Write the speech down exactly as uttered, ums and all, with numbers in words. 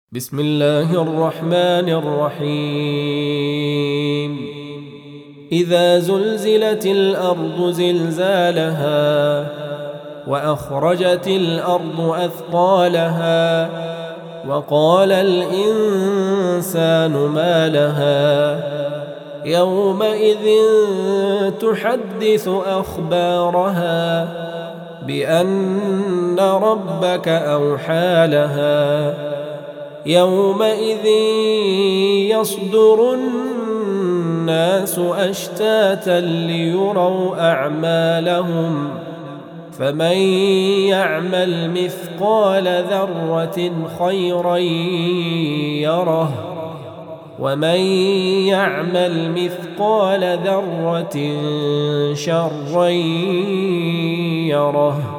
بسم الله الرحمن الرحيم إذا زلزلت الأرض زلزالها وأخرجت الأرض أثقالها وقال الإنسان ما لها يومئذ تحدث أخبارها بأن ربك أوحى لها يومئذ يصدر الناس أشتاتا ليروا أعمالهم فمن يعمل مثقال ذرة خيرا يره ومن يعمل مثقال ذرة شرا يره.